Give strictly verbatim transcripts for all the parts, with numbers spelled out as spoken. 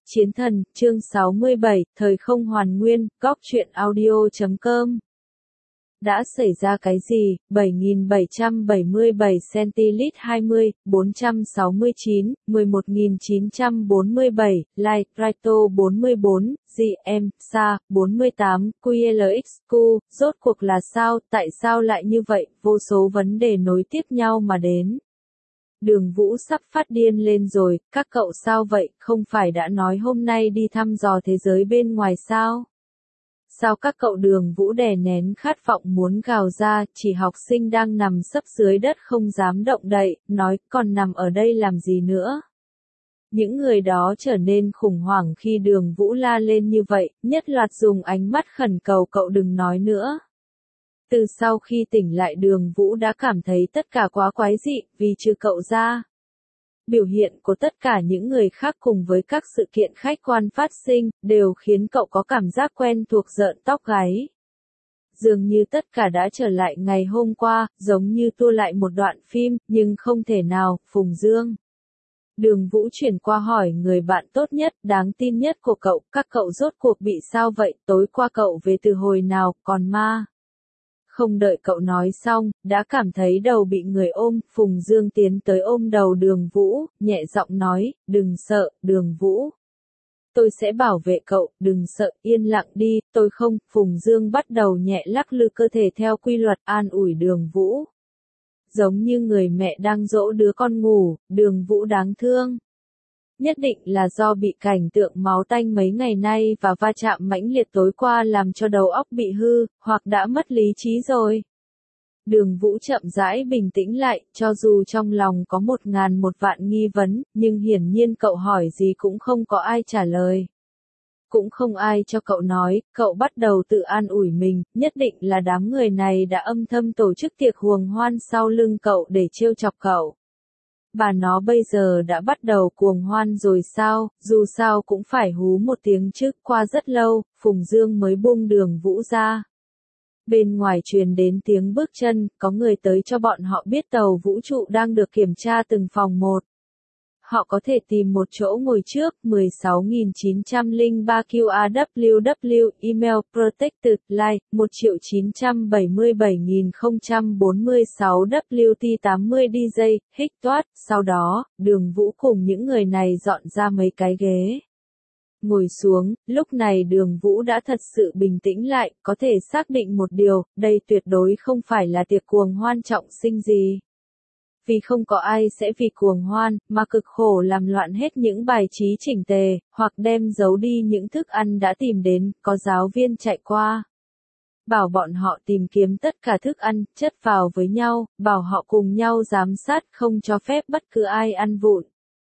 Chiến thần, chương sáu mươi bảy, thời không hoàn nguyên, góc truyện audio chấm com. Đã xảy ra cái gì? bảy nghìn bảy trăm bảy mươi bảy centilít hai mươi, bốn trăm sáu mươi chín, mười một nghìn chín trăm bốn mươi bảy, Light, Raito bốn mươi bốn, giê em, Sa, bốn mươi tám, quy lờ ích Q, rốt cuộc là sao, tại sao lại như vậy, vô số vấn đề nối tiếp nhau mà đến. Đường Vũ sắp phát điên lên rồi, các cậu sao vậy, không phải đã nói hôm nay đi thăm dò thế giới bên ngoài sao? Sao các cậu Đường Vũ đè nén khát vọng muốn gào ra, chỉ học sinh đang nằm sấp dưới đất không dám động đậy, nói còn nằm ở đây làm gì nữa? Những người đó trở nên khủng hoảng khi Đường Vũ la lên như vậy, nhất loạt dùng ánh mắt khẩn cầu cậu đừng nói nữa. Từ sau khi tỉnh lại Đường Vũ đã cảm thấy tất cả quá quái dị, vì trừ cậu ra. Biểu hiện của tất cả những người khác cùng với các sự kiện khách quan phát sinh, đều khiến cậu có cảm giác quen thuộc rợn tóc gáy. Dường như tất cả đã trở lại ngày hôm qua, giống như tua lại một đoạn phim, nhưng không thể nào, Phùng Dương. Đường Vũ chuyển qua hỏi người bạn tốt nhất, đáng tin nhất của cậu, các cậu rốt cuộc bị sao vậy, tối qua cậu về từ hồi nào, còn ma. Không đợi cậu nói xong, đã cảm thấy đầu bị người ôm, Phùng Dương tiến tới ôm đầu Đường Vũ, nhẹ giọng nói, đừng sợ, Đường Vũ. Tôi sẽ bảo vệ cậu, đừng sợ, yên lặng đi, tôi không, Phùng Dương bắt đầu nhẹ lắc lư cơ thể theo quy luật an ủi Đường Vũ. Giống như người mẹ đang dỗ đứa con ngủ, Đường Vũ đáng thương. Nhất định là do bị cảnh tượng máu tanh mấy ngày nay và va chạm mãnh liệt tối qua làm cho đầu óc bị hư, hoặc đã mất lý trí rồi. Đường Vũ chậm rãi bình tĩnh lại, cho dù trong lòng có một ngàn một vạn nghi vấn, nhưng hiển nhiên cậu hỏi gì cũng không có ai trả lời. Cũng không ai cho cậu nói, cậu bắt đầu tự an ủi mình, nhất định là đám người này đã âm thầm tổ chức tiệc huồng hoan sau lưng cậu để trêu chọc cậu. Bà nó bây giờ đã bắt đầu cuồng hoan rồi sao, dù sao cũng phải hú một tiếng chứ, qua rất lâu, Phùng Dương mới buông Đường Vũ ra. Bên ngoài truyền đến tiếng bước chân, có người tới cho bọn họ biết tàu vũ trụ đang được kiểm tra từng phòng một. Họ có thể tìm một chỗ ngồi trước, mười sáu nghìn chín trăm lẻ ba Q A W W, email protected, like, một triệu chín trăm bảy mươi bảy nghìn không trăm bốn mươi sáu W T tám mươi D J, hích toát, sau đó, Đường Vũ cùng những người này dọn ra mấy cái ghế. Ngồi xuống, lúc này Đường Vũ đã thật sự bình tĩnh lại, có thể xác định một điều, đây tuyệt đối không phải là tiệc cuồng hoan trọng sinh gì. Vì không có ai sẽ vì cuồng hoan, mà cực khổ làm loạn hết những bài trí chỉnh tề, hoặc đem giấu đi những thức ăn đã tìm đến, có giáo viên chạy qua. Bảo bọn họ tìm kiếm tất cả thức ăn, chất vào với nhau, bảo họ cùng nhau giám sát không cho phép bất cứ ai ăn vụn.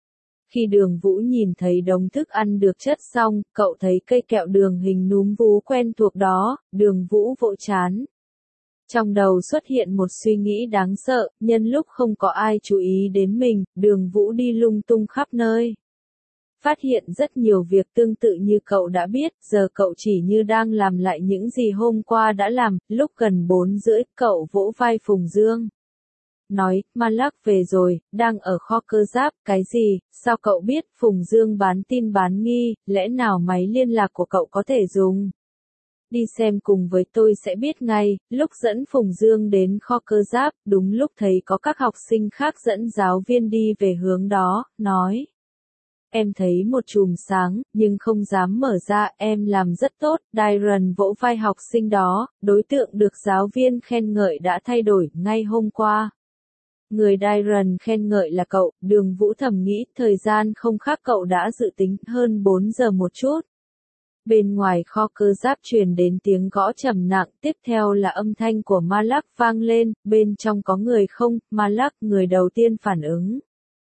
Khi Đường Vũ nhìn thấy đống thức ăn được chất xong, cậu thấy cây kẹo đường hình núm vú quen thuộc đó, Đường Vũ vỗ chán. Trong đầu xuất hiện một suy nghĩ đáng sợ, nhân lúc không có ai chú ý đến mình, Đường Vũ đi lung tung khắp nơi. Phát hiện rất nhiều việc tương tự như cậu đã biết, giờ cậu chỉ như đang làm lại những gì hôm qua đã làm, lúc gần bốn rưỡi, cậu vỗ vai Phùng Dương. Nói, Ma Lắc về rồi, đang ở kho cơ giáp, cái gì, sao cậu biết, Phùng Dương bán tin bán nghi, lẽ nào máy liên lạc của cậu có thể dùng? Đi xem cùng với tôi sẽ biết ngay, lúc dẫn Phùng Dương đến kho cơ giáp, đúng lúc thấy có các học sinh khác dẫn giáo viên đi về hướng đó, nói. Em thấy một chùm sáng, nhưng không dám mở ra, em làm rất tốt, Dairon vỗ vai học sinh đó, đối tượng được giáo viên khen ngợi đã thay đổi, ngay hôm qua. Người Dairon khen ngợi là cậu, Đường Vũ thầm nghĩ, thời gian không khác cậu đã dự tính, hơn bốn giờ một chút. Bên ngoài kho cơ giáp truyền đến tiếng gõ trầm nặng, tiếp theo là âm thanh của Ma Lắc vang lên, bên trong có người không, Ma Lắc, người đầu tiên phản ứng.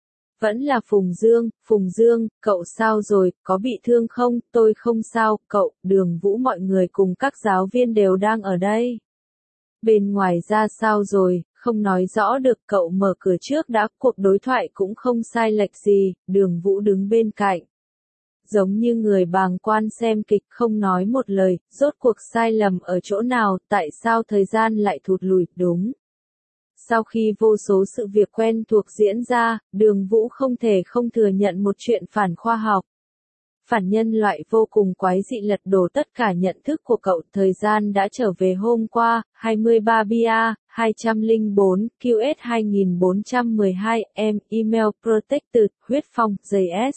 Vẫn là Phùng Dương, Phùng Dương, cậu sao rồi, có bị thương không, tôi không sao, cậu, Đường Vũ mọi người cùng các giáo viên đều đang ở đây. Bên ngoài ra sao rồi, không nói rõ được, cậu mở cửa trước đã, cuộc đối thoại cũng không sai lệch gì, Đường Vũ đứng bên cạnh. Giống như người bàng quan xem kịch không nói một lời, rốt cuộc sai lầm ở chỗ nào, tại sao thời gian lại thụt lùi, đúng. Sau khi vô số sự việc quen thuộc diễn ra, Đường Vũ không thể không thừa nhận một chuyện phản khoa học. phản nhân loại vô cùng quái dị lật đổ tất cả nhận thức của cậu. Thời gian đã trở về hôm qua, hai mươi ba bia, hai không bốn, Q S hai bốn một hai, em, email protected, huyết phong, gi ét.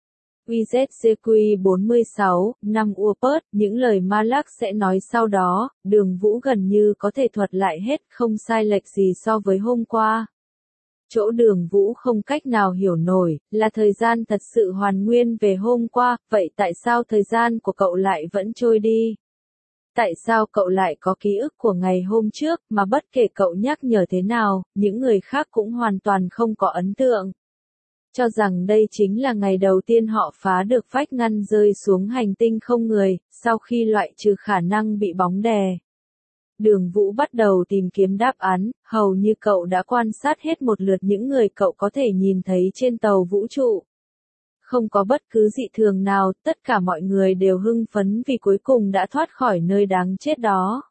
quy dét giê quy bốn mươi sáu, năm Uopert, những lời Malak sẽ nói sau đó, Đường Vũ gần như có thể thuật lại hết, không sai lệch gì so với hôm qua. Chỗ Đường Vũ không cách nào hiểu nổi, là thời gian thật sự hoàn nguyên về hôm qua, vậy tại sao thời gian của cậu lại vẫn trôi đi? Tại sao cậu lại có ký ức của ngày hôm trước, mà bất kể cậu nhắc nhở thế nào, những người khác cũng hoàn toàn không có ấn tượng? Cho rằng đây chính là ngày đầu tiên họ phá được vách ngăn rơi xuống hành tinh không người, sau khi loại trừ khả năng bị bóng đè. Đường Vũ bắt đầu tìm kiếm đáp án, hầu như cậu đã quan sát hết một lượt những người cậu có thể nhìn thấy trên tàu vũ trụ. Không có bất cứ dị thường nào, tất cả mọi người đều hưng phấn vì cuối cùng đã thoát khỏi nơi đáng chết đó.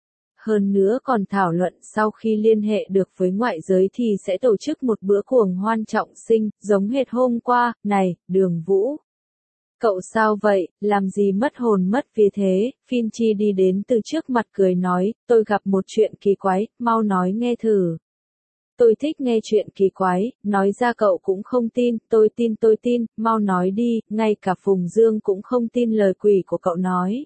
Hơn nữa còn thảo luận sau khi liên hệ được với ngoại giới thì sẽ tổ chức một bữa cuồng hoan trọng sinh, giống hệt hôm qua. Này, Đường Vũ! Cậu sao vậy, làm gì mất hồn mất vía thế? Finchi đi đến từ trước mặt cười nói, tôi gặp một chuyện kỳ quái, mau nói nghe thử. Tôi thích nghe chuyện kỳ quái, nói ra cậu cũng không tin, tôi tin tôi tin, mau nói đi, ngay cả Phùng Dương cũng không tin lời quỷ của cậu nói.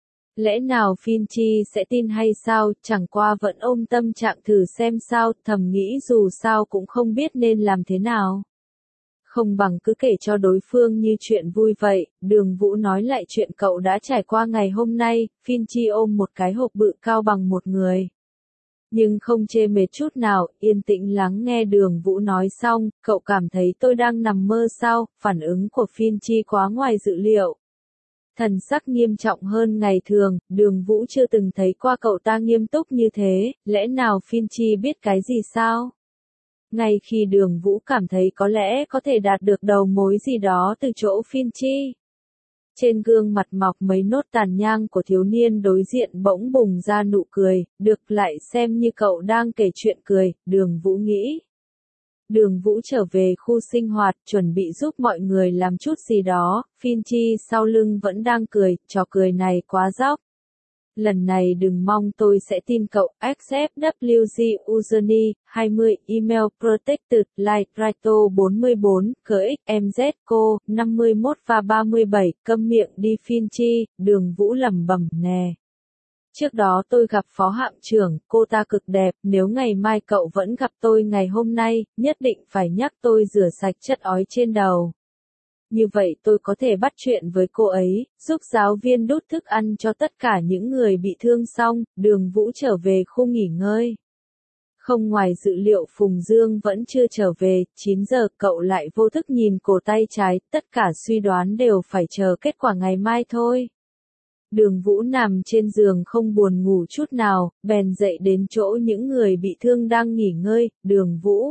Lẽ nào Finchi sẽ tin hay sao, chẳng qua vẫn ôm tâm trạng thử xem sao, thầm nghĩ dù sao cũng không biết nên làm thế nào. Không bằng cứ kể cho đối phương như chuyện vui vậy. Đường Vũ nói lại chuyện cậu đã trải qua ngày hôm nay. Finchi ôm một cái hộp bự cao bằng một người, nhưng không chê mệt chút nào, yên tĩnh lắng nghe Đường Vũ nói xong. Cậu cảm thấy tôi đang nằm mơ sao? Phản ứng của Finchi quá ngoài dự liệu. Thần sắc nghiêm trọng hơn ngày thường, Đường Vũ chưa từng thấy qua cậu ta nghiêm túc như thế, lẽ nào Finchi biết cái gì sao? Ngay khi Đường Vũ cảm thấy có lẽ có thể đạt được đầu mối gì đó từ chỗ Finchi, trên gương mặt mọc mấy nốt tàn nhang của thiếu niên đối diện bỗng bùng ra nụ cười, được lại xem như cậu đang kể chuyện cười, Đường Vũ nghĩ. Đường Vũ trở về khu sinh hoạt, chuẩn bị giúp mọi người làm chút gì đó, Finchi sau lưng vẫn đang cười, trò cười này quá dốc. Lần này đừng mong tôi sẽ tin cậu, ích ép vê giê Uzerny, hai mươi, email protected, like, Raito bốn mươi bốn, cờ ích em dét cô, năm mươi mốt và ba mươi bảy, câm miệng đi Finchi, Đường Vũ lẩm bẩm nè. Trước đó tôi gặp phó hạm trưởng, cô ta cực đẹp, nếu ngày mai cậu vẫn gặp tôi ngày hôm nay, nhất định phải nhắc tôi rửa sạch chất ói trên đầu. Như vậy tôi có thể bắt chuyện với cô ấy, giúp giáo viên đút thức ăn cho tất cả những người bị thương xong. Đường Vũ trở về khu nghỉ ngơi. Không ngoài dự liệu Phùng Dương vẫn chưa trở về, chín giờ cậu lại vô thức nhìn cổ tay trái, tất cả suy đoán đều phải chờ kết quả ngày mai thôi. Đường Vũ nằm trên giường không buồn ngủ chút nào, bèn dậy đến chỗ những người bị thương đang nghỉ ngơi. Đường Vũ.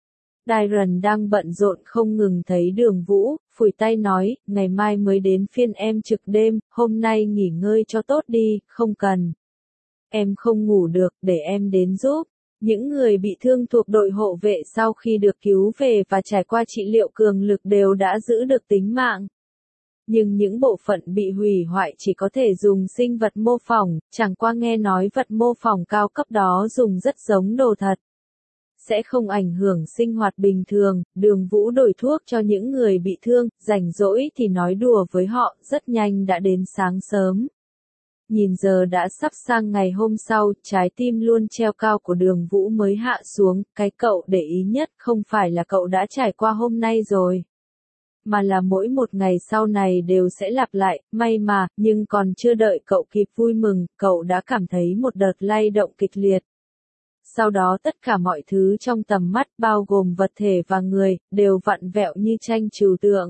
Darren đang bận rộn không ngừng thấy Đường Vũ, phủi tay nói, ngày mai mới đến phiên em trực đêm, hôm nay nghỉ ngơi cho tốt đi, không cần. Em không ngủ được, để em đến giúp. Những người bị thương thuộc đội hộ vệ sau khi được cứu về và trải qua trị liệu cường lực đều đã giữ được tính mạng. Nhưng những bộ phận bị hủy hoại chỉ có thể dùng sinh vật mô phỏng, chẳng qua nghe nói vật mô phỏng cao cấp đó dùng rất giống đồ thật. Sẽ không ảnh hưởng sinh hoạt bình thường. Đường Vũ đổi thuốc cho những người bị thương, rảnh rỗi thì nói đùa với họ, rất nhanh đã đến sáng sớm. Nhìn giờ đã sắp sang ngày hôm sau, trái tim luôn treo cao của Đường Vũ mới hạ xuống, cái cậu để ý nhất không phải là cậu đã trải qua hôm nay rồi, mà là mỗi một ngày sau này đều sẽ lặp lại. May mà, nhưng còn chưa đợi cậu kịp vui mừng, cậu đã cảm thấy một đợt lay động kịch liệt. Sau đó tất cả mọi thứ trong tầm mắt, bao gồm vật thể và người, đều vặn vẹo như tranh trừu tượng.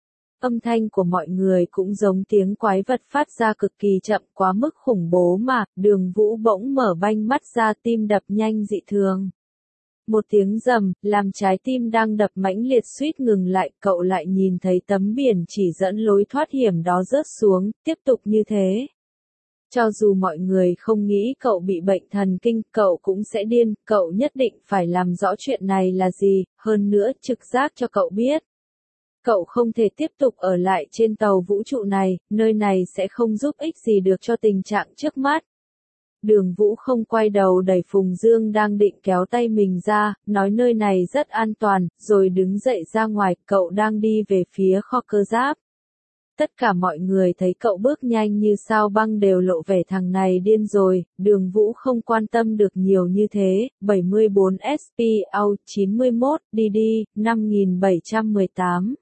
Âm thanh của mọi người cũng giống tiếng quái vật phát ra cực kỳ chậm, quá mức khủng bố mà. Đường Vũ bỗng mở banh mắt ra, tim đập nhanh dị thường. Một tiếng rầm, làm trái tim đang đập mãnh liệt suýt ngừng lại, cậu lại nhìn thấy tấm biển chỉ dẫn lối thoát hiểm đó rớt xuống, tiếp tục như thế. Cho dù mọi người không nghĩ cậu bị bệnh thần kinh, cậu cũng sẽ điên, cậu nhất định phải làm rõ chuyện này là gì, hơn nữa trực giác cho cậu biết. Cậu không thể tiếp tục ở lại trên tàu vũ trụ này, nơi này sẽ không giúp ích gì được cho tình trạng trước mắt. Đường Vũ không quay đầu đẩy Phùng Dương đang định kéo tay mình ra, nói nơi này rất an toàn, rồi đứng dậy ra ngoài, cậu đang đi về phía kho cơ giáp. Tất cả mọi người thấy cậu bước nhanh như sao băng đều lộ vẻ thằng này điên rồi, Đường Vũ không quan tâm được nhiều như thế, bảy mươi bốn S P A U chín mươi mốt, D D, năm nghìn bảy trăm mười tám.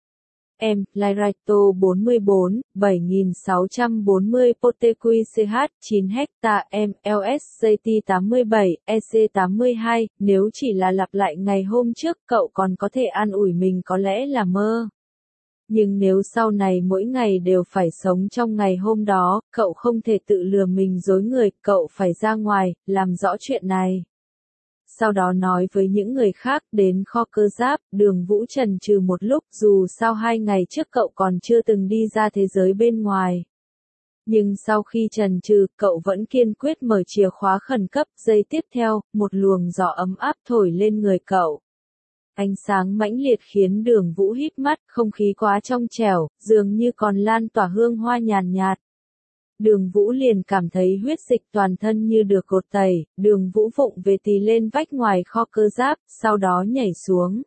Em, Lyraito bốn mươi bốn, bảy nghìn sáu trăm bốn mươi Potequi C H, chín hecta, em, L S J T tám mươi bảy, E C tám mươi hai, nếu chỉ là lặp lại ngày hôm trước cậu còn có thể an ủi mình có lẽ là mơ. Nhưng nếu sau này mỗi ngày đều phải sống trong ngày hôm đó, cậu không thể tự lừa mình dối người, cậu phải ra ngoài, làm rõ chuyện này. Sau đó nói với những người khác đến kho cơ giáp, Đường Vũ chần chừ một lúc dù sao hai ngày trước cậu còn chưa từng đi ra thế giới bên ngoài. Nhưng sau khi chần chừ, cậu vẫn kiên quyết mở chìa khóa khẩn cấp, giây tiếp theo, một luồng gió ấm áp thổi lên người cậu. Ánh sáng mãnh liệt khiến Đường Vũ híp mắt, không khí quá trong trẻo, dường như còn lan tỏa hương hoa nhàn nhạt. Đường Vũ liền cảm thấy huyết dịch toàn thân như được cột tẩy, Đường Vũ vụng về tì lên vách ngoài kho cơ giáp, sau đó nhảy xuống.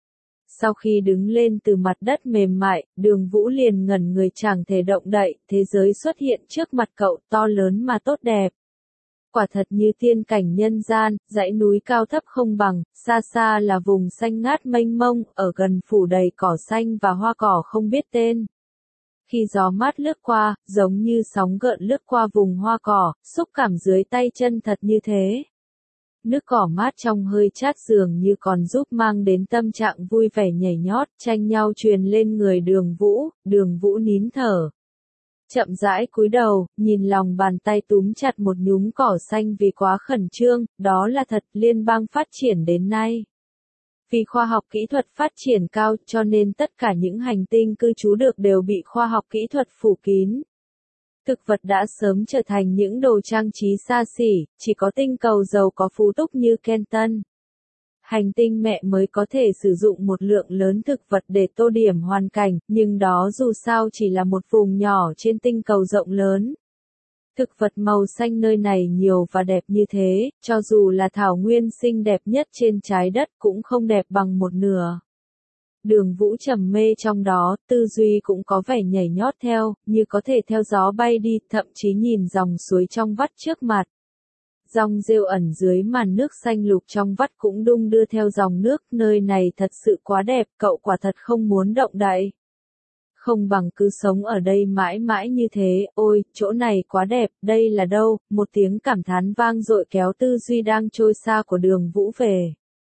Sau khi đứng lên từ mặt đất mềm mại, Đường Vũ liền ngẩn người chẳng thể động đậy, thế giới xuất hiện trước mặt cậu to lớn mà tốt đẹp. Quả thật như tiên cảnh nhân gian, dãy núi cao thấp không bằng, xa xa là vùng xanh ngát mênh mông, ở gần phủ đầy cỏ xanh và hoa cỏ không biết tên. Khi gió mát lướt qua, giống như sóng gợn lướt qua vùng hoa cỏ, xúc cảm dưới tay chân thật như thế. Nước cỏ mát trong hơi chát dường như còn giúp mang đến tâm trạng vui vẻ nhảy nhót, tranh nhau truyền lên người Đường Vũ, Đường Vũ nín thở. Chậm rãi cúi đầu, nhìn lòng bàn tay túm chặt một nhúm cỏ xanh vì quá khẩn trương, đó là thật liên bang phát triển đến nay. Vì khoa học kỹ thuật phát triển cao cho nên tất cả những hành tinh cư trú được đều bị khoa học kỹ thuật phủ kín. Thực vật đã sớm trở thành những đồ trang trí xa xỉ, chỉ có tinh cầu giàu có phú túc như Kenton. Hành tinh mẹ mới có thể sử dụng một lượng lớn thực vật để tô điểm hoàn cảnh, nhưng đó dù sao chỉ là một vùng nhỏ trên tinh cầu rộng lớn. Thực vật màu xanh nơi này nhiều và đẹp như thế, cho dù là thảo nguyên xinh đẹp nhất trên trái đất cũng không đẹp bằng một nửa. Đường Vũ trầm mê trong đó, tư duy cũng có vẻ nhảy nhót theo, như có thể theo gió bay đi, thậm chí nhìn dòng suối trong vắt trước mặt. Dòng rêu ẩn dưới màn nước xanh lục trong vắt cũng đung đưa theo dòng nước, nơi này thật sự quá đẹp, cậu quả thật không muốn động đậy. Không bằng cứ sống ở đây mãi mãi như thế, ôi, chỗ này quá đẹp, đây là đâu, một tiếng cảm thán vang dội kéo tư duy đang trôi xa của Đường Vũ về.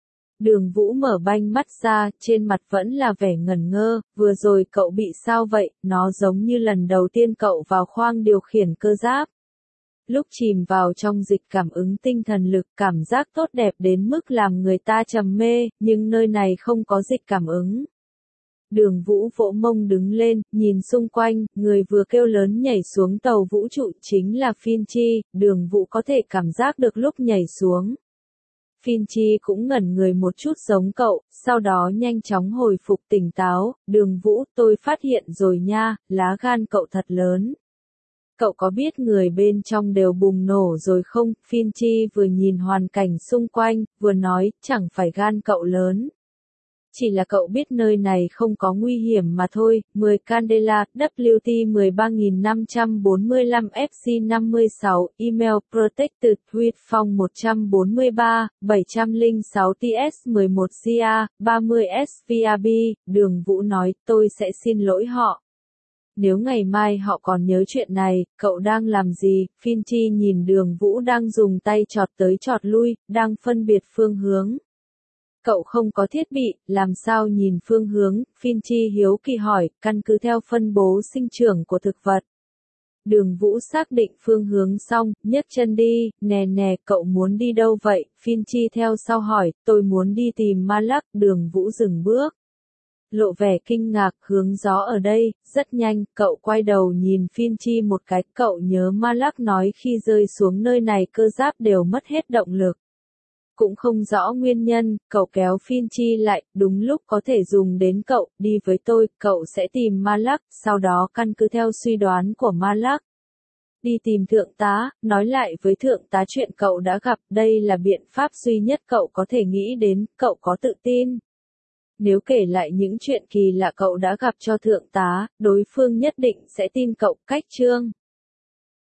Đường Vũ mở banh mắt ra, trên mặt vẫn là vẻ ngẩn ngơ, vừa rồi cậu bị sao vậy, nó giống như lần đầu tiên cậu vào khoang điều khiển cơ giáp. Lúc chìm vào trong dịch cảm ứng tinh thần lực, cảm giác tốt đẹp đến mức làm người ta trầm mê, nhưng nơi này không có dịch cảm ứng. Đường Vũ vỗ mông đứng lên, nhìn xung quanh, người vừa kêu lớn nhảy xuống tàu vũ trụ chính là Finchi, Đường Vũ có thể cảm giác được lúc nhảy xuống. Finchi cũng ngẩn người một chút giống cậu, sau đó nhanh chóng hồi phục tỉnh táo, Đường Vũ, tôi phát hiện rồi nha, lá gan cậu thật lớn. Cậu có biết người bên trong đều bùng nổ rồi không? Finchi vừa nhìn hoàn cảnh xung quanh, vừa nói, chẳng phải gan cậu lớn. Chỉ là cậu biết nơi này không có nguy hiểm mà thôi. mười Candela, W T một ba năm bốn lăm F C năm sáu, email protected with phong một bốn ba, bảy không sáu T S mười một C A, ba mươi S V A B, Đường Vũ nói, tôi sẽ xin lỗi họ. Nếu ngày mai họ còn nhớ chuyện này, cậu đang làm gì? Finchi nhìn Đường Vũ đang dùng tay chọt tới chọt lui, đang phân biệt phương hướng. Cậu không có thiết bị, làm sao nhìn phương hướng? Finchi hiếu kỳ hỏi, căn cứ theo phân bố sinh trưởng của thực vật. Đường Vũ xác định phương hướng xong, nhấc chân đi, nè nè, cậu muốn đi đâu vậy? Finchi theo sau hỏi, tôi muốn đi tìm Malak, Đường Vũ dừng bước. Lộ vẻ kinh ngạc, hướng gió ở đây, rất nhanh, cậu quay đầu nhìn Finchi một cái, cậu nhớ Malak nói khi rơi xuống nơi này cơ giáp đều mất hết động lực. cũng không rõ nguyên nhân, cậu kéo Phin Chi lại, đúng lúc có thể dùng đến cậu, đi với tôi, cậu sẽ tìm Malak, sau đó căn cứ theo suy đoán của Malak. Đi tìm thượng tá, nói lại với thượng tá chuyện cậu đã gặp, đây là biện pháp duy nhất cậu có thể nghĩ đến, cậu có tự tin. Nếu kể lại những chuyện kỳ lạ cậu đã gặp cho thượng tá, đối phương nhất định sẽ tin cậu. Cách chương